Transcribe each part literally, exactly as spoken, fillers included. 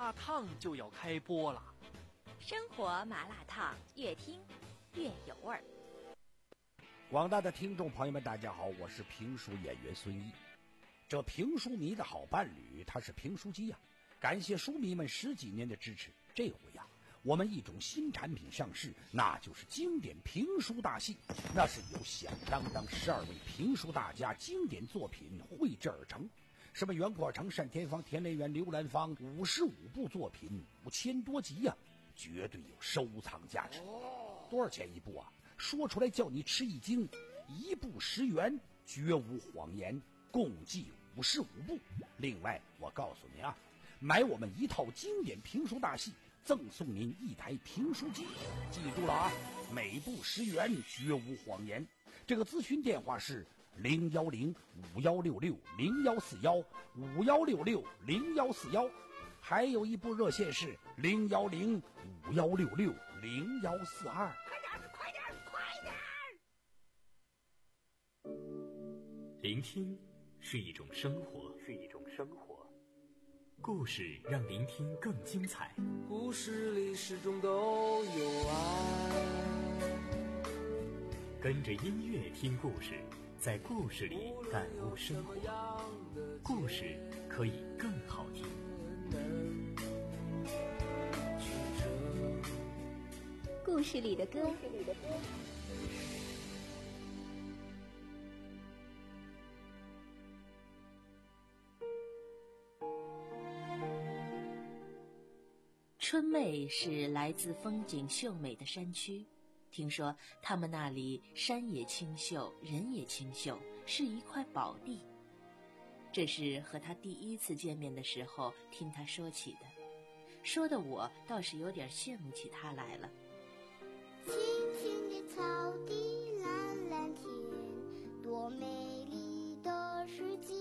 辣烫就要开播了。 生活麻辣烫，越听越有味儿。 广大的听众朋友们，大家好，我是评书演员孙一。这评书迷的好伴侣，他是评书机呀、啊！感谢书迷们十几年的支持。这回呀、啊，我们一种新产品上市，那就是经典评书大戏。那是由响当当十二位评书大家经典作品绘制而成。什么袁阔成、单田芳、田连元、刘兰芳，五十五部作品，五千多集呀、啊，绝对有收藏价值。多少钱一部啊？说出来叫你吃一惊，一部十元，绝无谎言，共计五十五部。另外，我告诉你啊，买我们一套经典评书大戏，赠送您一台评书机。记住了啊，每部十元，绝无谎言。这个咨询电话是零幺零五幺六六零幺四幺五幺六六零幺四幺，还有一部热线是零幺零五幺六六零幺四二。 快点，快点！ 聆听是一种生活，是一种生活。故事让聆听更精彩。 故事里始终都有爱。 跟着音乐听故事，在故事里感悟生活。故事可以更好听。 故事里的歌。春妹是来自风景秀美的山区，听说他们那里山也清秀，人也清秀，是一块宝地。这是和他第一次见面的时候听他说起的，说的我倒是有点羡慕起他来了。 青青的草地，蓝蓝天，多美丽的世界。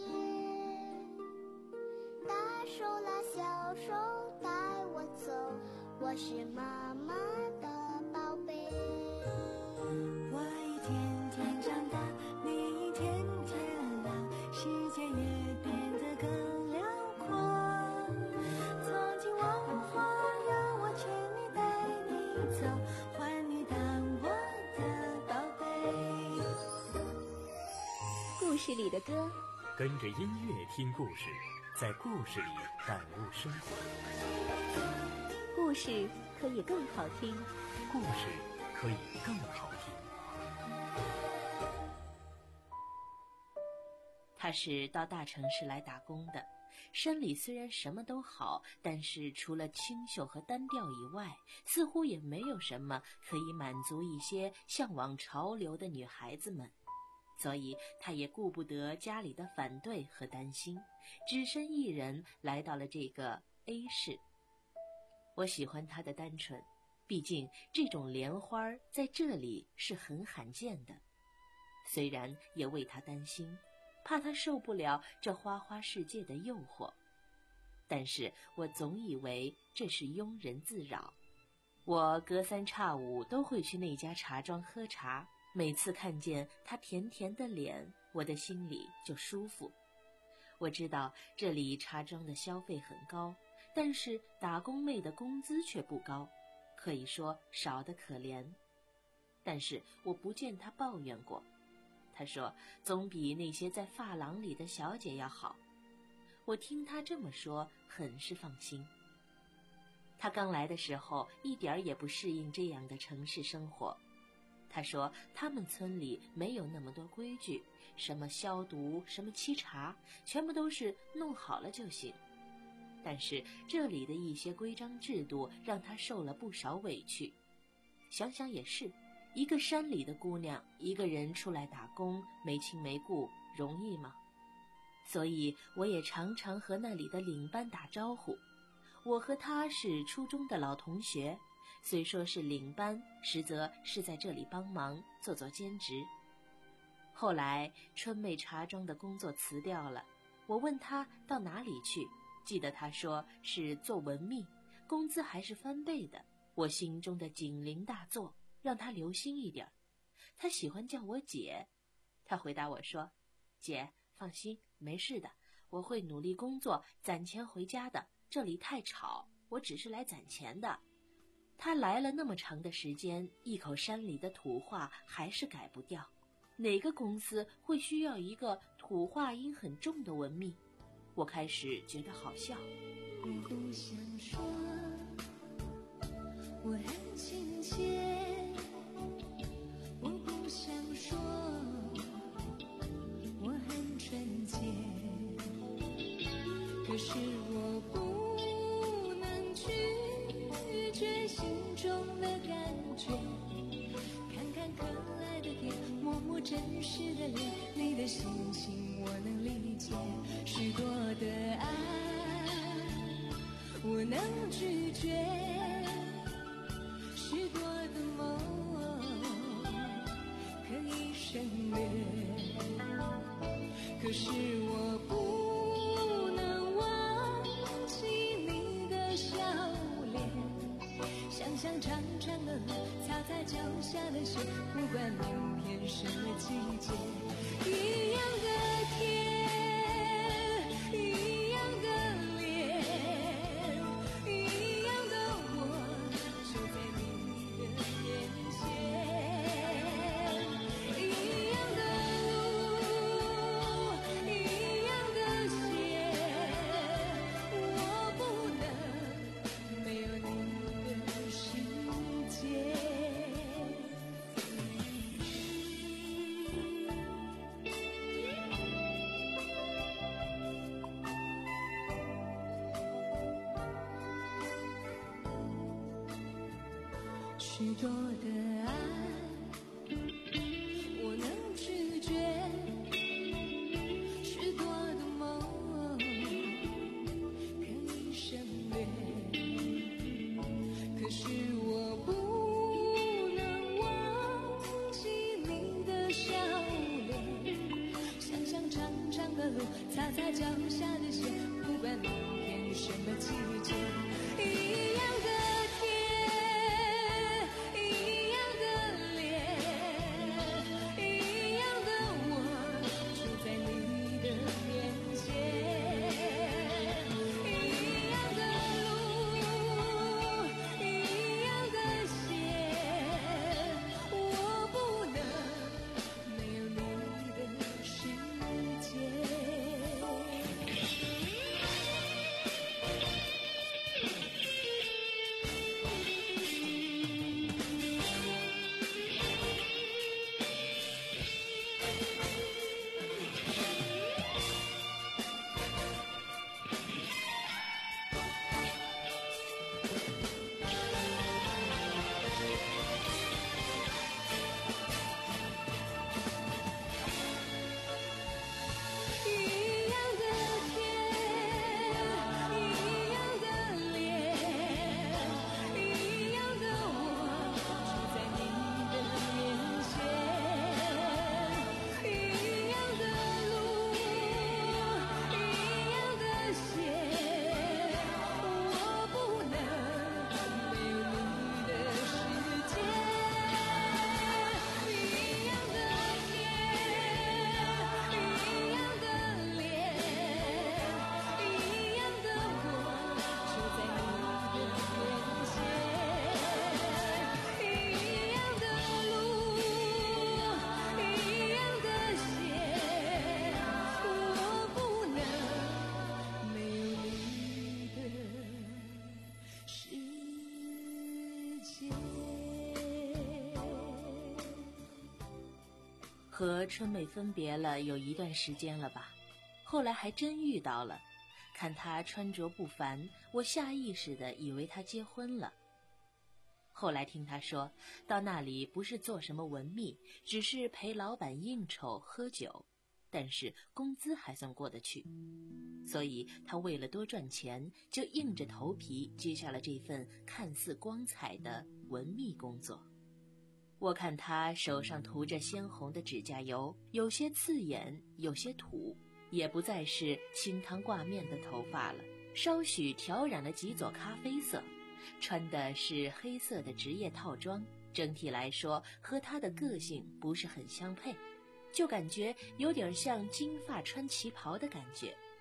大手拉小手带我走，我是妈妈的宝贝。 我一天天长大，你一天天老，世界也变得更辽阔。从今往后让我牵你带你走，换你当我的宝贝。 故事里的歌， 跟着音乐听故事，在故事里感悟生活。 故事可以更好听， 故事可以更好听。 他是到大城市来打工的，山里虽然什么都好，但是除了清秀和单调以外，似乎也没有什么可以满足一些向往潮流的女孩子们。所以他也顾不得家里的反对和担心，只身一人来到了这个 A 市。我喜欢他的单纯，毕竟这种莲花在这里是很罕见的。虽然也为他担心，怕他受不了这花花世界的诱惑，但是我总以为这是庸人自扰。我隔三差五都会去那家茶庄喝茶，每次看见他甜甜的脸，我的心里就舒服。我知道这里茶庄的消费很高，但是打工妹的工资却不高，可以说少得可怜。但是我不见他抱怨过，他说总比那些在发廊里的小姐要好。我听他这么说，很是放心。他刚来的时候一点也不适应这样的城市生活。他说他们村里没有那么多规矩，什么消毒，什么沏茶，全部都是弄好了就行。但是这里的一些规章制度让他受了不少委屈。想想也是，一个山里的姑娘，一个人出来打工，没亲没故，容易吗？所以我也常常和那里的领班打招呼。我和他是初中的老同学，虽说是领班，实则是在这里帮忙做做兼职。后来春妹茶庄的工作辞掉了，我问他到哪里去，记得他说是做文秘，工资还是翻倍的。我心中的警铃大作，让他留心一点。他喜欢叫我姐，他回答我说，姐放心，没事的，我会努力工作，攒钱回家的，这里太吵。 我只是来攒钱的。他来了那么长的时间，一口山里的土话还是改不掉。哪个公司会需要一个土话音很重的文秘？我开始觉得好笑。 我不想说我很亲切，我不想说我很纯洁，可是我不能拒绝心中的感觉。看看可爱的天，摸摸真实的脸，你的心情我能理解。许多的爱我能拒绝，许多的梦可以省略，可是我不能忘记你的笑脸。想象长长的路，擦在脚下的雪，不管明天什么季节，一样的天，一样的脸，一样的我，就在你的面前，一样的路，一样的鞋，我不能没有你的世界。许多的爱我能拒绝，许多的梦可以省略，可是我不能忘记你的笑脸。想象长长的路，擦在脚下的鞋，不管明天什么季节，一样的和春美分别了有一段时间了吧，后来还真遇到了。看她穿着不凡，我下意识地以为她结婚了。后来听她说，到那里不是做什么文秘，只是陪老板应酬喝酒，但是工资还算过得去，所以她为了多赚钱，就硬着头皮接下了这份看似光彩的文秘工作。我看她手上涂着鲜红的指甲油，有些刺眼，有些土，也不再是清汤挂面的头发了，稍许调染了几撮咖啡色，穿的是黑色的职业套装，整体来说和她的个性不是很相配，就感觉有点像金发穿旗袍的感觉。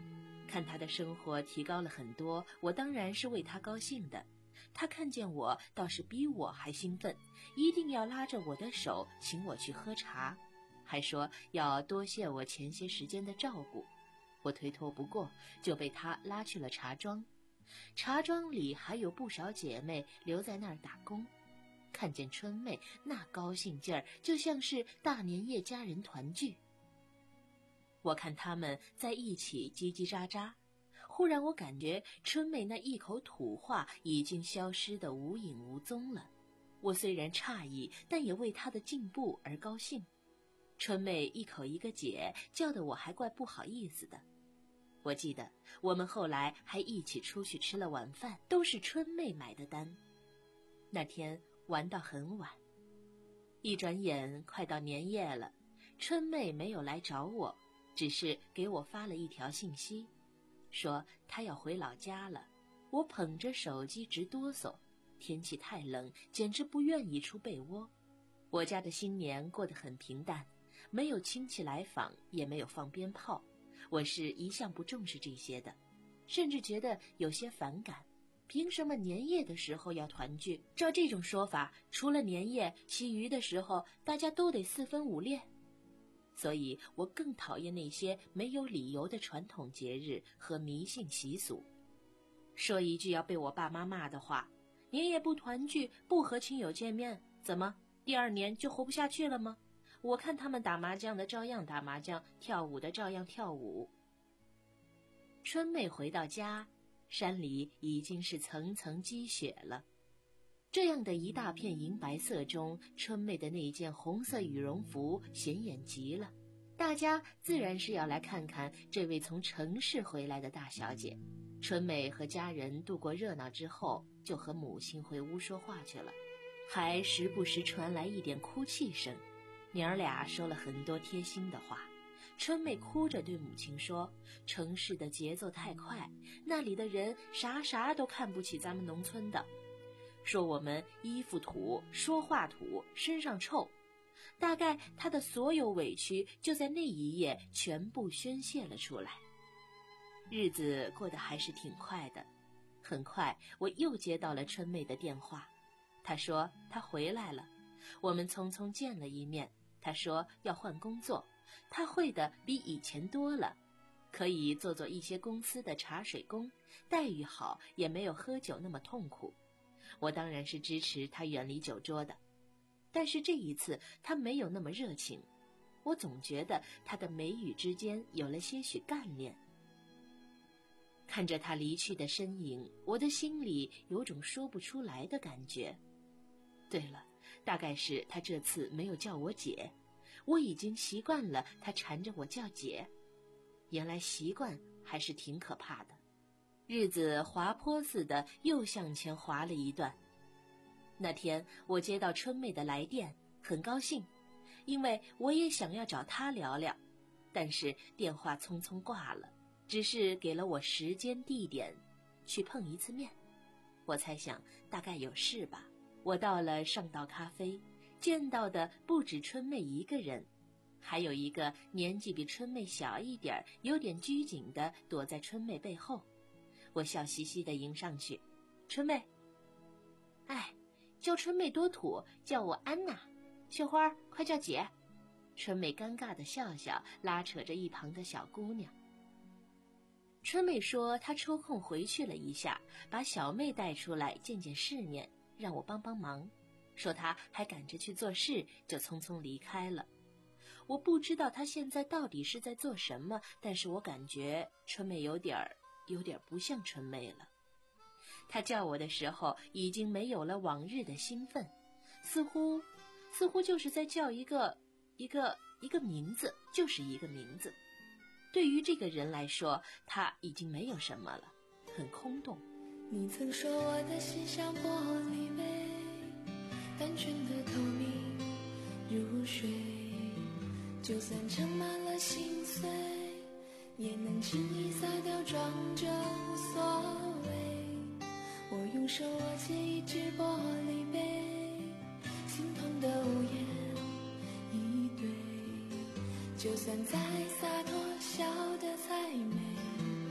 看他的生活提高了很多，我当然是为他高兴的。他看见我倒是比我还兴奋，一定要拉着我的手请我去喝茶，还说要多谢我前些时间的照顾。我推脱不过，就被他拉去了茶庄。茶庄里还有不少姐妹留在那儿打工，看见春妹那高兴劲儿，就像是大年夜家人团聚。我看他们在一起叽叽喳喳，忽然我感觉春妹那一口土话已经消失得无影无踪了。我虽然诧异，但也为她的进步而高兴。春妹一口一个姐，叫得我还怪不好意思的。我记得我们后来还一起出去吃了晚饭，都是春妹买的单。那天玩到很晚，一转眼快到年夜了，春妹没有来找我，只是给我发了一条信息，说她要回老家了。我捧着手机直哆嗦，天气太冷，简直不愿意出被窝。我家的新年过得很平淡，没有亲戚来访，也没有放鞭炮。我是一向不重视这些的，甚至觉得有些反感。凭什么年夜的时候要团聚？照这种说法，除了年夜，其余的时候大家都得四分五裂。所以我更讨厌那些没有理由的传统节日和迷信习俗。说一句要被我爸妈骂的话，年夜不团聚，不和亲友见面，怎么第二年就活不下去了吗？我看他们打麻将的照样打麻将，跳舞的照样跳舞。春妹回到家，山里已经是层层积雪了。这样的一大片银白色中，春妹的那件红色羽绒服显眼极了。大家自然是要来看看这位从城市回来的大小姐。春妹和家人度过热闹之后，就和母亲回屋说话去了，还时不时传来一点哭泣声。娘儿俩说了很多贴心的话。春妹哭着对母亲说，城市的节奏太快，那里的人啥啥都看不起咱们农村的，说我们衣服土，说话土，身上臭。大概她的所有委屈就在那一夜全部宣泄了出来。日子过得还是挺快的，很快我又接到了春妹的电话，她说她回来了。我们匆匆见了一面，她说要换工作，她会的比以前多了，可以做做一些公司的茶水工，待遇好，也没有喝酒那么痛苦。我当然是支持她远离酒桌的，但是这一次她没有那么热情，我总觉得她的眉宇之间有了些许干练。看着她离去的身影，我的心里有种说不出来的感觉。对了，大概是她这次没有叫我姐，我已经习惯了她缠着我叫姐。原来习惯还是挺可怕的。日子滑坡似的又向前滑了一段。那天我接到春妹的来电，很高兴，因为我也想要找她聊聊，但是电话匆匆挂了，只是给了我时间地点去碰一次面。我猜想大概有事吧。我到了上岛咖啡，见到的不止春妹一个人，还有一个年纪比春妹小一点，有点拘谨的躲在春妹背后。我笑嘻嘻地迎上去，春妹，哎，叫春妹多土，叫我安娜。雪花，快叫姐。春妹尴尬地笑笑，拉扯着一旁的小姑娘。春妹说她抽空回去了一下，把小妹带出来见见世面，让我帮帮忙，说她还赶着去做事，就匆匆离开了。我不知道她现在到底是在做什么，但是我感觉春妹有点儿有点不像春妹了。她叫我的时候已经没有了往日的兴奋，似乎似乎就是在叫一个一个一个名字，就是一个名字。对于这个人来说，他已经没有什么了，很空洞。 你曾说我的心像玻璃杯，单纯的透明如水，就算盛满了心碎，也能轻易洒掉，装着无所谓。我用手握起一只玻璃杯，心痛的无言以对，就算再洒脱笑得再美，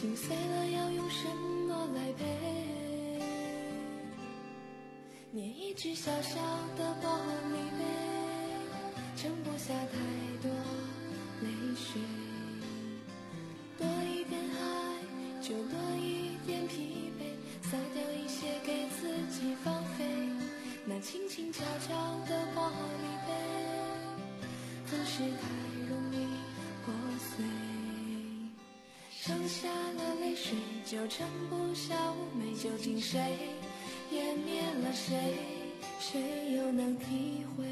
心碎了要用什么来陪？捏一只小小的玻璃杯，盛不下太多泪水。多一点爱，就多一点疲惫，撒掉一些给自己放飞。那轻轻悄悄的玻璃杯，总是太容易破碎。剩下了泪水，就盛不下妩媚，究竟谁湮灭了谁，谁又能体会？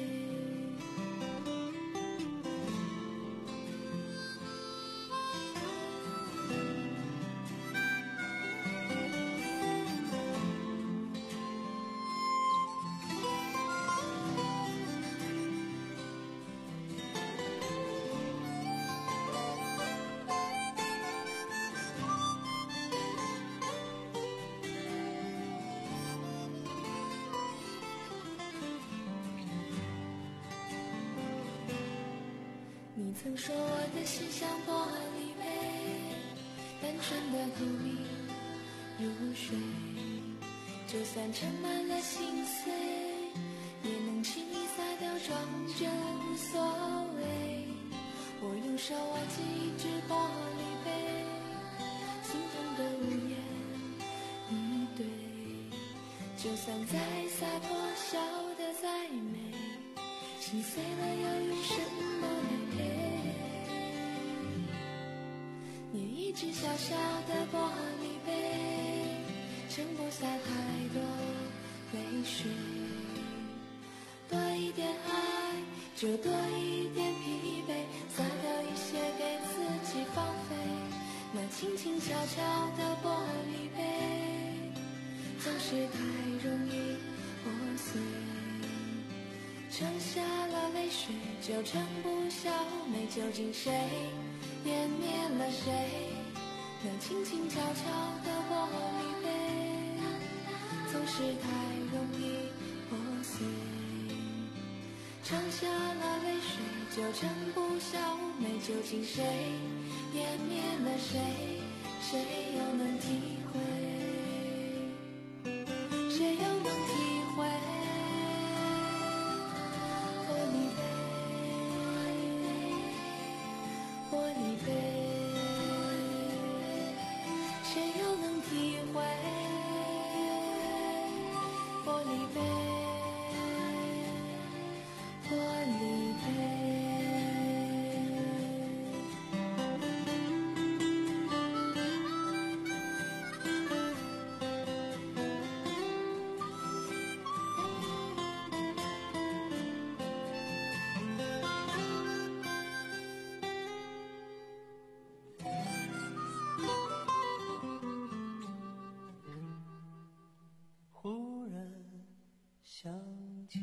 你曾说我的心像玻璃杯，单纯的透明如水，就算盛满了心碎，也能轻易洒掉，装真所谓。我用手握紧一只玻璃杯，心痛的无言以对，就算再洒脱，笑得再美，心碎了要用什么来陪？捏一只小小的玻璃杯，盛不下太多泪水。多一点爱，就多一点疲惫，撒掉一些给自己放飞。那轻轻悄悄的玻璃杯，总是太容易破碎。盛下了泪水，就盛不下妩媚，究竟谁湮灭了谁？那轻轻悄悄的玻璃杯，总是太容易破碎。盛下了泪水，就盛不下妩媚，究竟谁湮灭了谁？谁又能体会？谁又能体会？玻璃杯，玻璃杯，谁又能体会？玻璃杯，玻璃杯。 忽然想起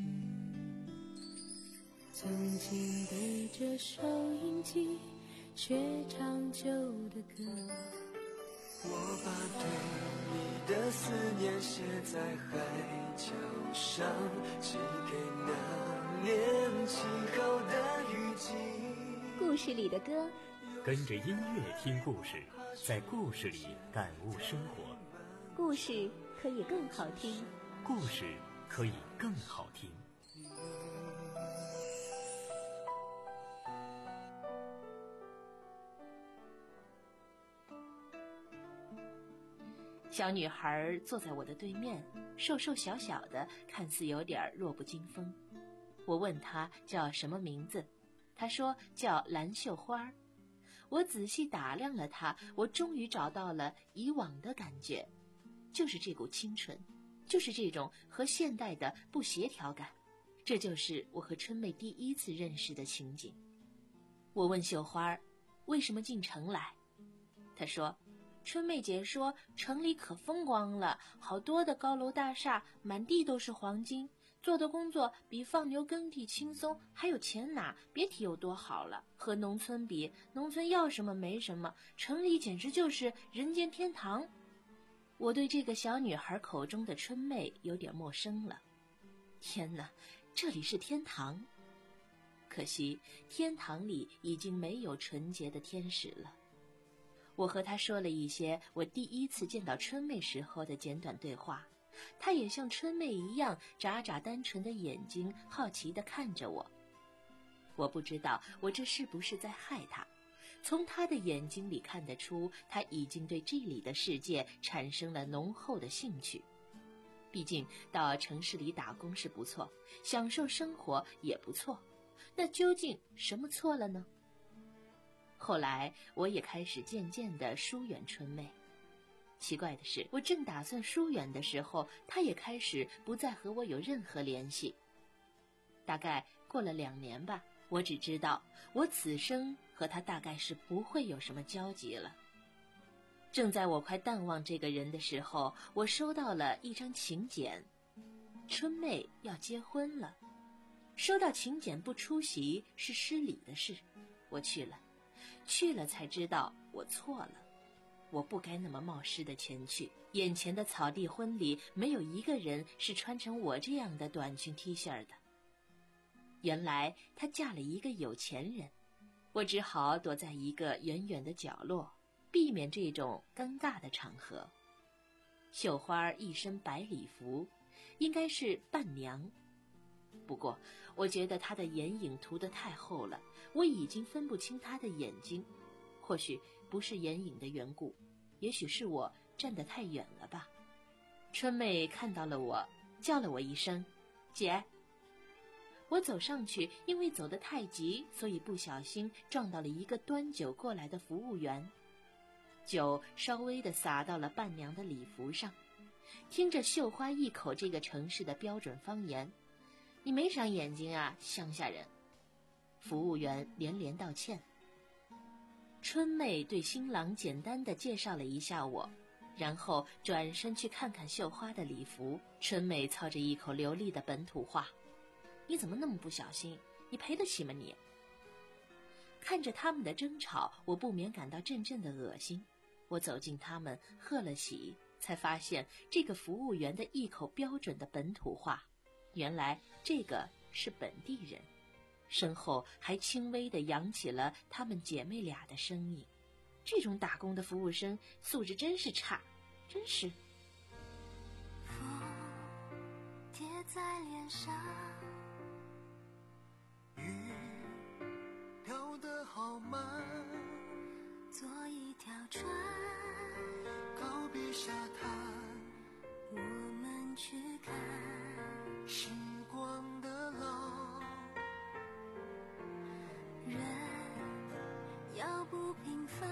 曾经对着收音机学唱旧的歌， 我把对你的思念写在海角上，寄给那年晴后的雨季。 故事里的歌， 跟着音乐听故事，在故事里感悟生活。 故事可以更好听， 故事可以更好听。 小女孩坐在我的对面，瘦瘦小小的，看似有点弱不禁风。我问她叫什么名字，她说叫蓝绣花。我仔细打量了她，我终于找到了以往的感觉，就是这股清纯，就是这种和现代的不协调感，这就是我和春妹第一次认识的情景。我问绣花为什么进城来，她说春妹姐说城里可风光了，好多的高楼大厦，满地都是黄金，做的工作比放牛耕地轻松，还有钱拿，别提有多好了。和农村比，农村要什么没什么，城里简直就是人间天堂。我对这个小女孩口中的春妹有点陌生了。天哪，这里是天堂。可惜天堂里已经没有纯洁的天使了。 我和他说了一些我第一次见到春妹时候的简短对话，他也像春妹一样眨眨单纯的眼睛，好奇地看着我。我不知道我这是不是在害他，从他的眼睛里看得出，他已经对这里的世界产生了浓厚的兴趣。毕竟到城市里打工是不错，享受生活也不错，那究竟什么错了呢？后来我也开始渐渐地疏远春妹。奇怪的是，我正打算疏远的时候，她也开始不再和我有任何联系。大概过了两年吧，我只知道我此生和她大概是不会有什么交集了。正在我快淡忘这个人的时候，我收到了一张请柬，春妹要结婚了。收到请柬不出席是失礼的事，我去了，去了才知道我错了，我不该那么冒失的前去。眼前的草地婚礼，没有一个人是穿成我这样的短裙 T 恤的。原来她嫁了一个有钱人，我只好躲在一个远远的角落，避免这种尴尬的场合。绣花一身白礼服，应该是伴娘。不过我觉得她的眼影涂得太厚了，我已经分不清她的眼睛。或许不是眼影的缘故，也许是我站得太远了吧。春妹看到了我，叫了我一声姐。我走上去，因为走得太急，所以不小心撞到了一个端酒过来的服务员，酒稍微地洒到了伴娘的礼服上。听着绣花一口这个城市的标准方言，你没长眼睛啊，乡下人。服务员连连道歉。春妹对新郎简单地介绍了一下我，然后转身去看看绣花的礼服。春妹操着一口流利的本土话，你怎么那么不小心，你赔得起吗你？看着他们的争吵，我不免感到阵阵的恶心。我走近他们，贺了喜，才发现这个服务员的一口标准的本土话，原来这个是本地人。身后还轻微地扬起了她们姐妹俩的声音。这种打工的服务生素质真是差，真是。 风贴在脸上， 雨飘得好慢， 坐一条船， 告别沙滩， 我们去看时光的浪。 人要不平凡，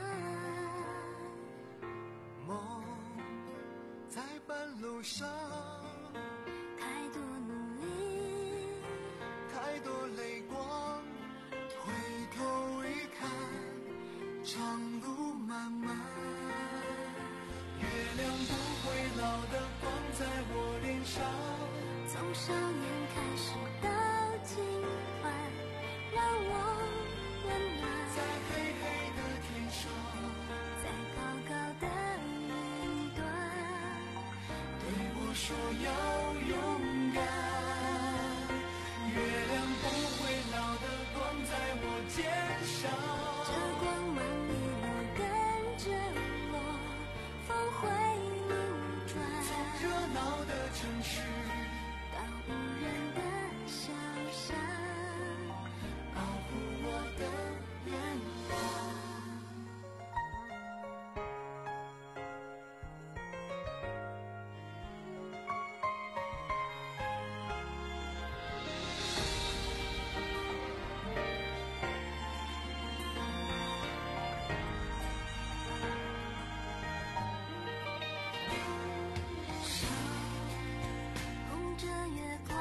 梦在半路上， 太多努力， 太多泪光，回头一看，长路漫漫。月亮不会老的光在我脸上， 从少年开始到今晚，让我温暖。 在黑黑的天上， 在高高的云端， 对我说要勇敢。月亮不会老的光在我肩上， 这光芒一路跟着我，峰回路转， 从热闹的城市到无人的小巷， 保护我的眼光。 手捧着月光，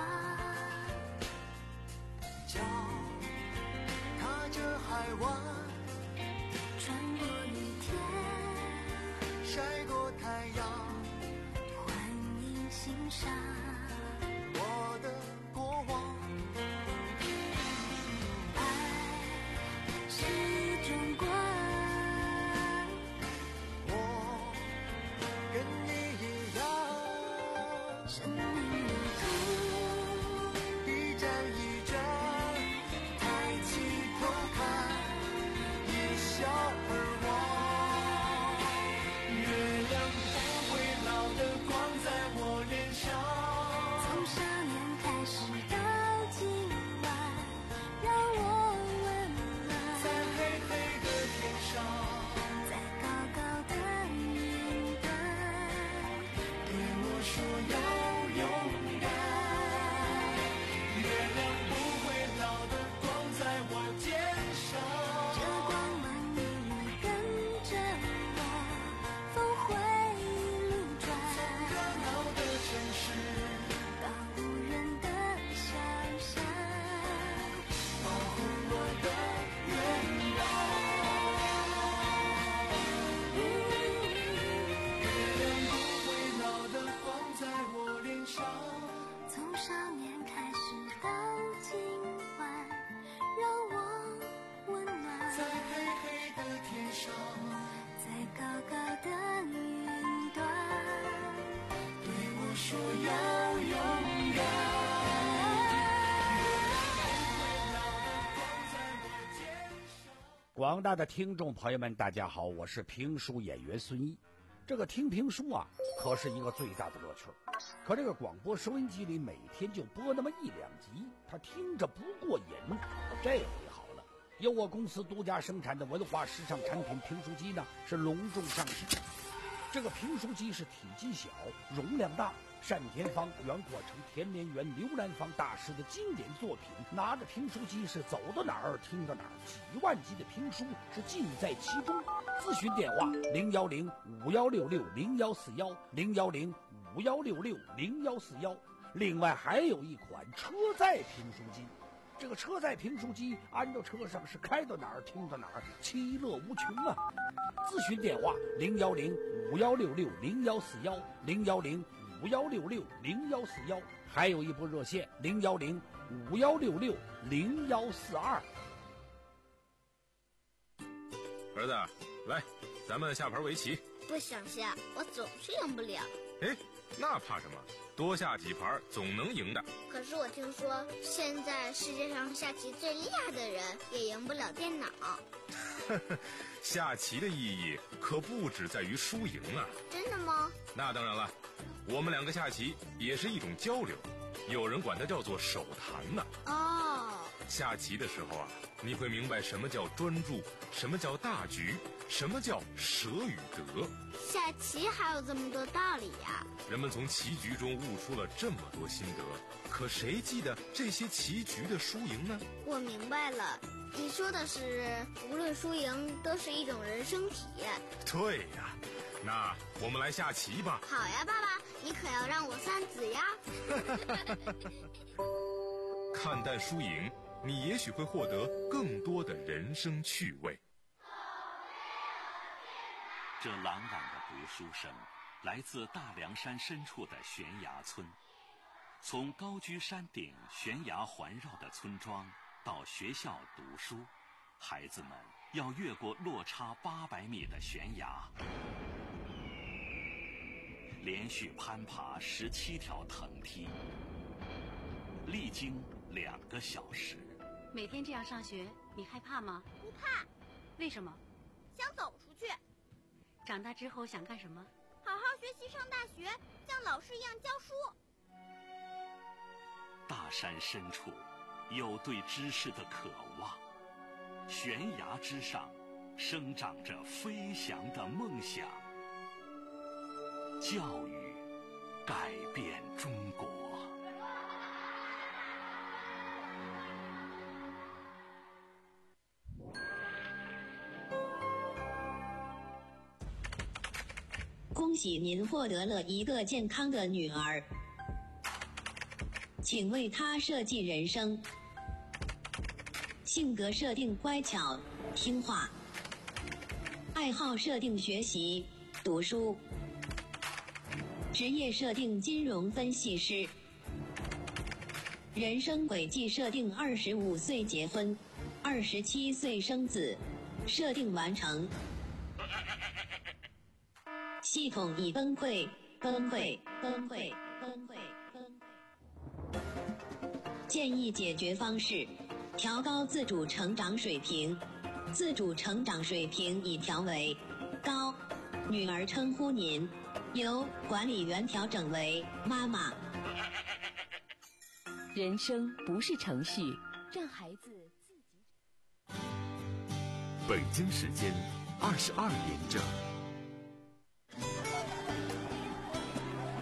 脚踏着海湾， 穿过雨天， 晒过太阳， 欢迎欣赏。 我的过往。 爱是一种光， 我跟你一样， 生命旅途一站一站，抬起头看，一笑而望。 说要勇敢。 广大的听众朋友们，大家好，我是评书演员孙一。这个听评书啊，可是一个最大的乐趣。可这个广播收音机里每天就播那么一两集，他听着不过瘾。这回好了，由我公司独家生产的文化时尚产品评书机呢，是隆重上市。这个评书机是体积小，容量大，单田芳、袁阔成、田连元、刘兰芳大师的经典作品，拿着评书机是走到哪儿听到哪儿，几万集的评书是尽在其中。咨询电话零幺零五幺六六零幺四幺零幺零五幺六六零幺四幺。另外还有一款车载评书机，这个车载评书机安到车上是开到哪儿听到哪儿，其乐无穷啊！咨询电话零幺零五幺六六零幺四幺零幺零五幺六六零幺四幺，还有一部热线零幺零五幺六六零幺四二。 儿子，来，咱们下盘围棋。 不想下，我总是赢不了。 哎，那怕什么？多下几盘总能赢的。 可是我听说，现在世界上下棋最厉害的人也赢不了电脑。 下棋的意义可不只在于输赢啊！ 真的吗？ 那当然了，我们两个下棋也是一种交流，有人管它叫做手谈呢。 哦， 下棋的时候啊，你会明白什么叫专注，什么叫大局，什么叫舍与得。 下棋还有这么多道理呀！ 人们从棋局中悟出了这么多心得，可谁记得这些棋局的输赢呢？ 我明白了，你说的是无论输赢都是一种人生体验。 对呀，那我们来下棋吧。 好呀，爸爸，你可要让我三子呀。 看淡输赢，你也许会获得更多的人生趣味。 这朗朗的读书声来自大凉山深处的悬崖村。从高居山顶悬崖环绕的村庄到学校读书，孩子们要越过落差八百米的悬崖，连续攀爬十七条藤梯，历经两个小时。 每天这样上学，你害怕吗？ 不怕。 为什么？ 想走出去。 长大之后想干什么？ 好好学习，上大学，像老师一样教书。 大山深处有对知识的渴望，悬崖之上生长着飞翔的梦想。教育改变中国。 恭喜您获得了一个健康的女儿，请为她设计人生。性格设定乖巧听话，爱好设定学习读书，职业设定金融分析师，人生轨迹设定二十五岁结婚，二十七岁生子，设定完成。系统已崩溃，崩溃，崩溃，崩溃，崩溃。建议解决方式：调高自主成长水平。自主成长水平已调为高，女儿称呼您，由管理员调整为妈妈。 人生不是程序，让孩子自己。 北京时间二十二点整。